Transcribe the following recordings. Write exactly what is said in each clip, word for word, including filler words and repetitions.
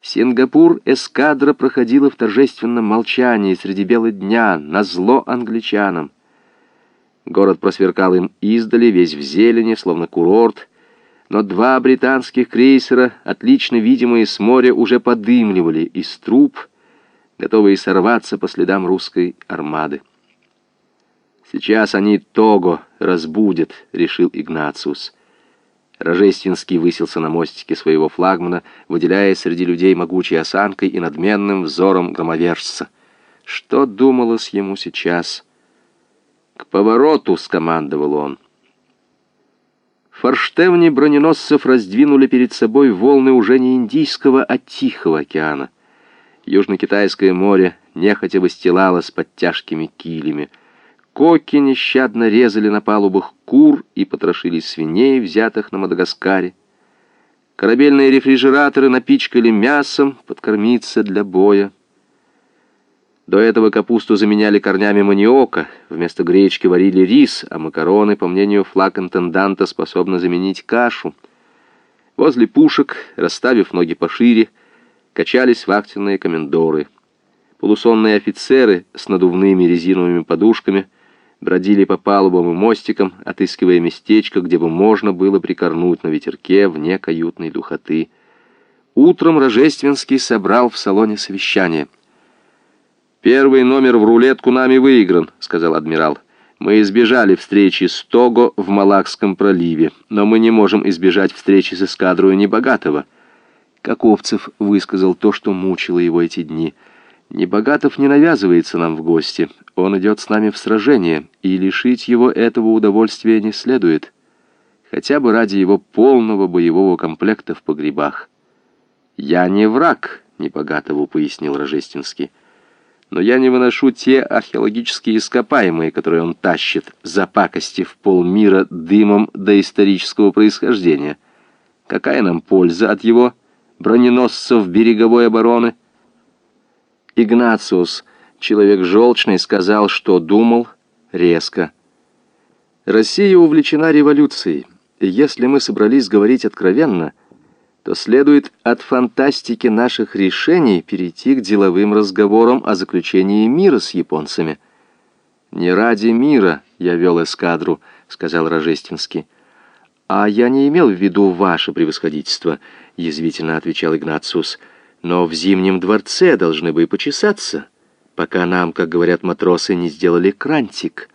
Сингапур эскадра проходила в торжественном молчании среди бела дня, назло англичанам. Город просверкал им издали, весь в зелени, словно курорт, но два британских крейсера, отлично видимые с моря, уже подымливали из труб, готовые сорваться по следам русской армады. «Сейчас они Того разбудят», — решил Игнациус. Рожественский высился на мостике своего флагмана, выделяясь среди людей могучей осанкой и надменным взором громовержца. Что думалось ему сейчас? «К повороту!» — скомандовал он. Форштевни броненосцев раздвинули перед собой волны уже не Индийского, а Тихого океана. Южно-Китайское море нехотя выстилалось под тяжкими килями. Коки нещадно резали на палубах кур и потрошили свиней, взятых на Мадагаскаре. Корабельные рефрижераторы напичкали мясом подкормиться для боя. До этого капусту заменяли корнями маниока, вместо гречки варили рис, а макароны, по мнению флаг-интенданта, способны заменить кашу. Возле пушек, расставив ноги пошире, качались вахтенные комендоры. Полусонные офицеры с надувными резиновыми подушками бродили по палубам и мостикам, отыскивая местечко, где бы можно было прикорнуть на ветерке вне каютной духоты. Утром Рожественский собрал в салоне совещание. «Первый номер в рулетку нами выигран», — сказал адмирал. «Мы избежали встречи с Того в Малакском проливе, но мы не можем избежать встречи с эскадрой Небогатого». Каковцев высказал то, что мучило его эти дни. «Небогатов не навязывается нам в гости. Он идет с нами в сражение, и лишить его этого удовольствия не следует. Хотя бы ради его полного боевого комплекта в погребах». «Я не враг Небогатову», — пояснил Рожественский. «Но я не выношу те археологические ископаемые, которые он тащит, запакостив полмира дымом доисторического происхождения. Какая нам польза от его броненосцев береговой обороны?» Игнациус, человек желчный, сказал, что думал резко. «Россия увлечена революцией, и если мы собрались говорить откровенно, то следует от фантастики наших решений перейти к деловым разговорам о заключении мира с японцами». «Не ради мира я вел эскадру», — сказал Рожественский. «А я не имел в виду ваше превосходительство», — язвительно отвечал Игнациус. «Но в Зимнем дворце должны бы и почесаться, пока нам, как говорят матросы, не сделали крантик».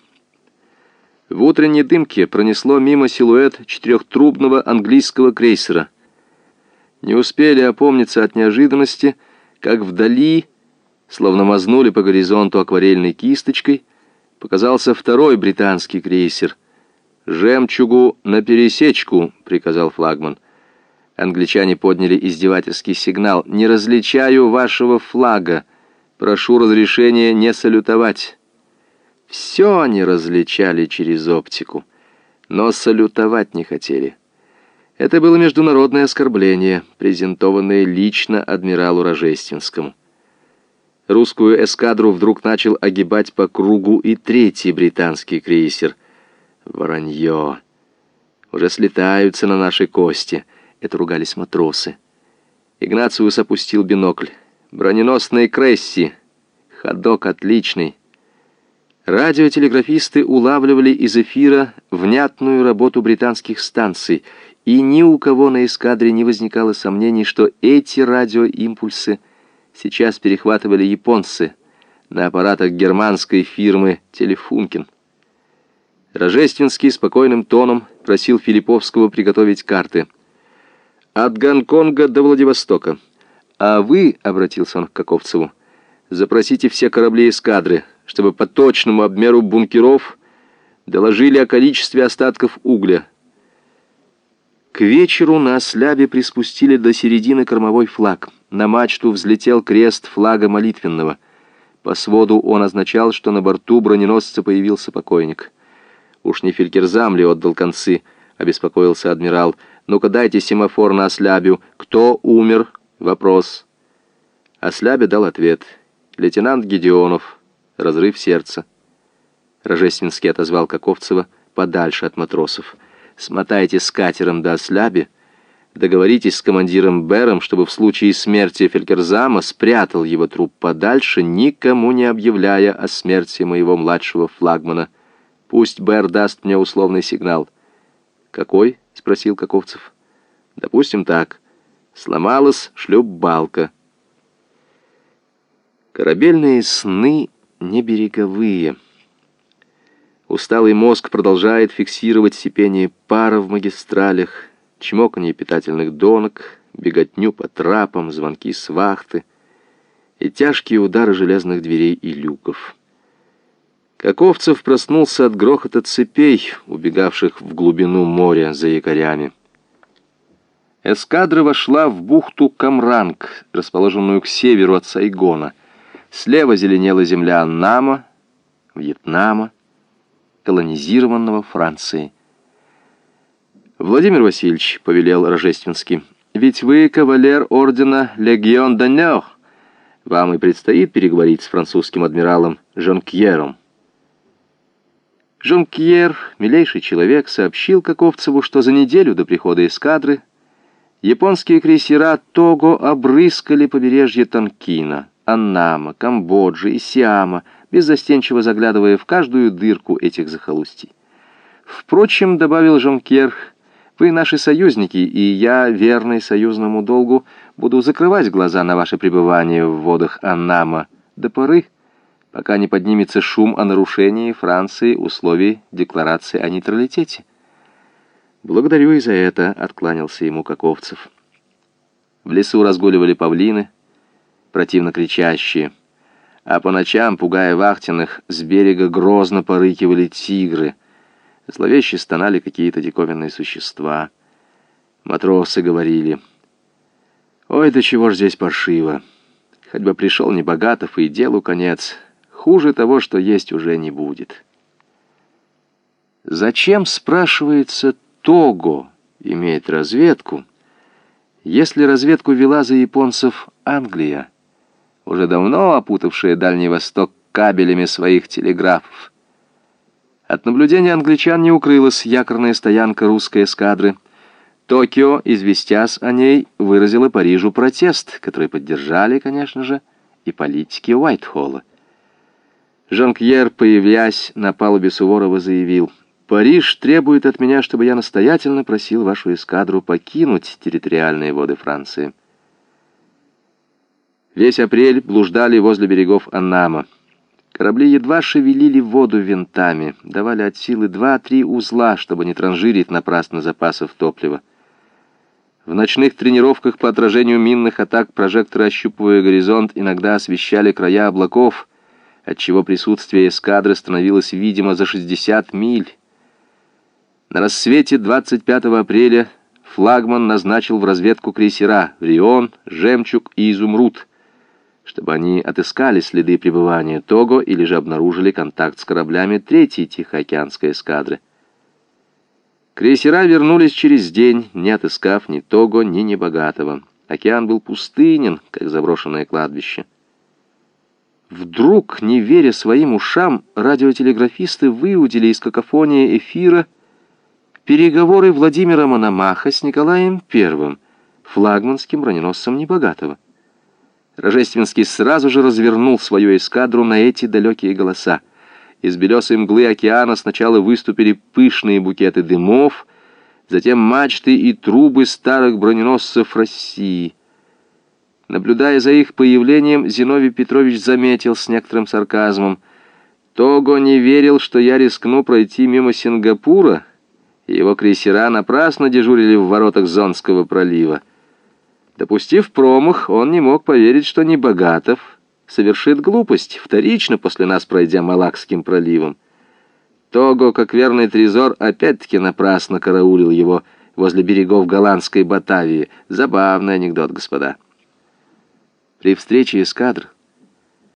В утренней дымке пронесло мимо силуэт четырехтрубного английского крейсера. Не успели опомниться от неожиданности, как вдали, словно мазнули по горизонту акварельной кисточкой, показался второй британский крейсер. «Жемчугу на пересечку», — приказал флагман. Англичане подняли издевательский сигнал. «Не различаю вашего флага. Прошу разрешения не салютовать». Все они различали через оптику, но салютовать не хотели. Это было международное оскорбление, презентованное лично адмиралу Рожественскому. Русскую эскадру вдруг начал огибать по кругу и третий британский крейсер. «Воронье! Уже слетаются на наши кости!» — это ругались матросы. Игнациус опустил бинокль. «Броненосные Кресси! Ходок отличный!» Радиотелеграфисты улавливали из эфира внятную работу британских станций, и ни у кого на эскадре не возникало сомнений, что эти радиоимпульсы сейчас перехватывали японцы на аппаратах германской фирмы «Телефункен». Рожественский спокойным тоном просил Филипповского приготовить карты. «От Гонконга до Владивостока. А вы, — обратился он к Каковцеву, — запросите все корабли эскадры, чтобы по точному обмеру бункеров доложили о количестве остатков угля». К вечеру на ослябе приспустили до середины кормовой флаг. На мачту взлетел крест флага молитвенного. По своду он означал, что на борту броненосца появился покойник. «Уж не Фелькерзам ли отдал концы?» — обеспокоился адмирал. «Ну-ка дайте семафор на ослябю. Кто умер?» — вопрос. Ослябе дал ответ. «Лейтенант Гедеонов. Разрыв сердца». Рожественский отозвал Каковцева подальше от матросов. «Смотайте с катером до осляби, Договоритесь с командиром Бером, чтобы в случае смерти Фелькерзама спрятал его труп подальше, никому не объявляя о смерти моего младшего флагмана. Пусть Бер даст мне условный сигнал». «Какой?» — спросил Каковцев. «Допустим так. Сломалась шлюпбалка». Корабельные сны не береговые. Усталый мозг продолжает фиксировать сипение пара в магистралях, чмоканье питательных донок, беготню по трапам, звонки с вахты и тяжкие удары железных дверей и люков. Каковцев проснулся от грохота цепей, убегавших в глубину моря за якорями. Эскадра вошла в бухту Камранг, расположенную к северу от Сайгона. Слева зеленела земля Аннама, Вьетнама, колонизированного Францией. «Владимир Васильевич», — повелел Рожественский, — «ведь вы кавалер ордена Легион d'Honneur. Вам и предстоит переговорить с французским адмиралом Жонкьером». Жонкьер, милейший человек, сообщил Каковцеву, что за неделю до прихода эскадры японские крейсера Того обрыскали побережье Тонкина, Аннама, Камбоджи и Сиама, беззастенчиво заглядывая в каждую дырку этих захолустий. «Впрочем, — добавил Жонкьер, — вы наши союзники, и я, верный союзному долгу, буду закрывать глаза на ваше пребывание в водах Аннама до поры, пока не поднимется шум о нарушении Франции условий декларации о нейтралитете». «Благодарю и за это», — откланялся ему Каковцев. В лесу разгуливали павлины, противно кричащие, а по ночам, пугая вахтенных, с берега грозно порыкивали тигры. Зловеще стонали какие-то диковинные существа. Матросы говорили: «Ой, до чего ж здесь паршиво! Хоть бы пришел Небогатов, и делу конец. Хуже того, что есть, уже не будет». Зачем, спрашивается, Того имеет разведку, если разведку вела за японцев Англия, уже давно опутавшая Дальний Восток кабелями своих телеграфов? От наблюдения англичан не укрылась якорная стоянка русской эскадры. Токио, известясь о ней, выразила Парижу протест, который поддержали, конечно же, и политики Уайтхолла. Жонкьер, появляясь на палубе Суворова, заявил: «Париж требует от меня, чтобы я настоятельно просил вашу эскадру покинуть территориальные воды Франции». Весь апрель блуждали возле берегов Аннама. Корабли едва шевелили воду винтами, давали от силы два-три узла, чтобы не транжирить напрасно запасов топлива. В ночных тренировках по отражению минных атак прожекторы, ощупывая горизонт, иногда освещали края облаков, отчего присутствие эскадры становилось видимо за шестьдесят миль. На рассвете двадцать пятого апреля флагман назначил в разведку крейсера «Рион», «Жемчуг» и «Изумруд», чтобы они отыскали следы пребывания Того или же обнаружили контакт с кораблями третьей Тихоокеанской эскадры. Крейсера вернулись через день, не отыскав ни Того, ни Небогатого. Океан был пустынен, как заброшенное кладбище. Вдруг, не веря своим ушам, радиотелеграфисты выудили из какофонии эфира переговоры Владимира Мономаха с Николаем Первым, флагманским броненосцем Небогатого. Рожественский сразу же развернул свою эскадру на эти далекие голоса. Из белесой мглы океана сначала выступили пышные букеты дымов, затем мачты и трубы старых броненосцев России. Наблюдая за их появлением, Зиновий Петрович заметил с некоторым сарказмом: «Того не верил, что я рискну пройти мимо Сингапура, и его крейсера напрасно дежурили в воротах Зонского пролива. Допустив промах, он не мог поверить, что Небогатов совершит глупость, вторично после нас пройдя Малакским проливом. Того, как верный трезор, опять-таки напрасно караулил его возле берегов голландской Батавии. Забавный анекдот, господа». При встрече эскадр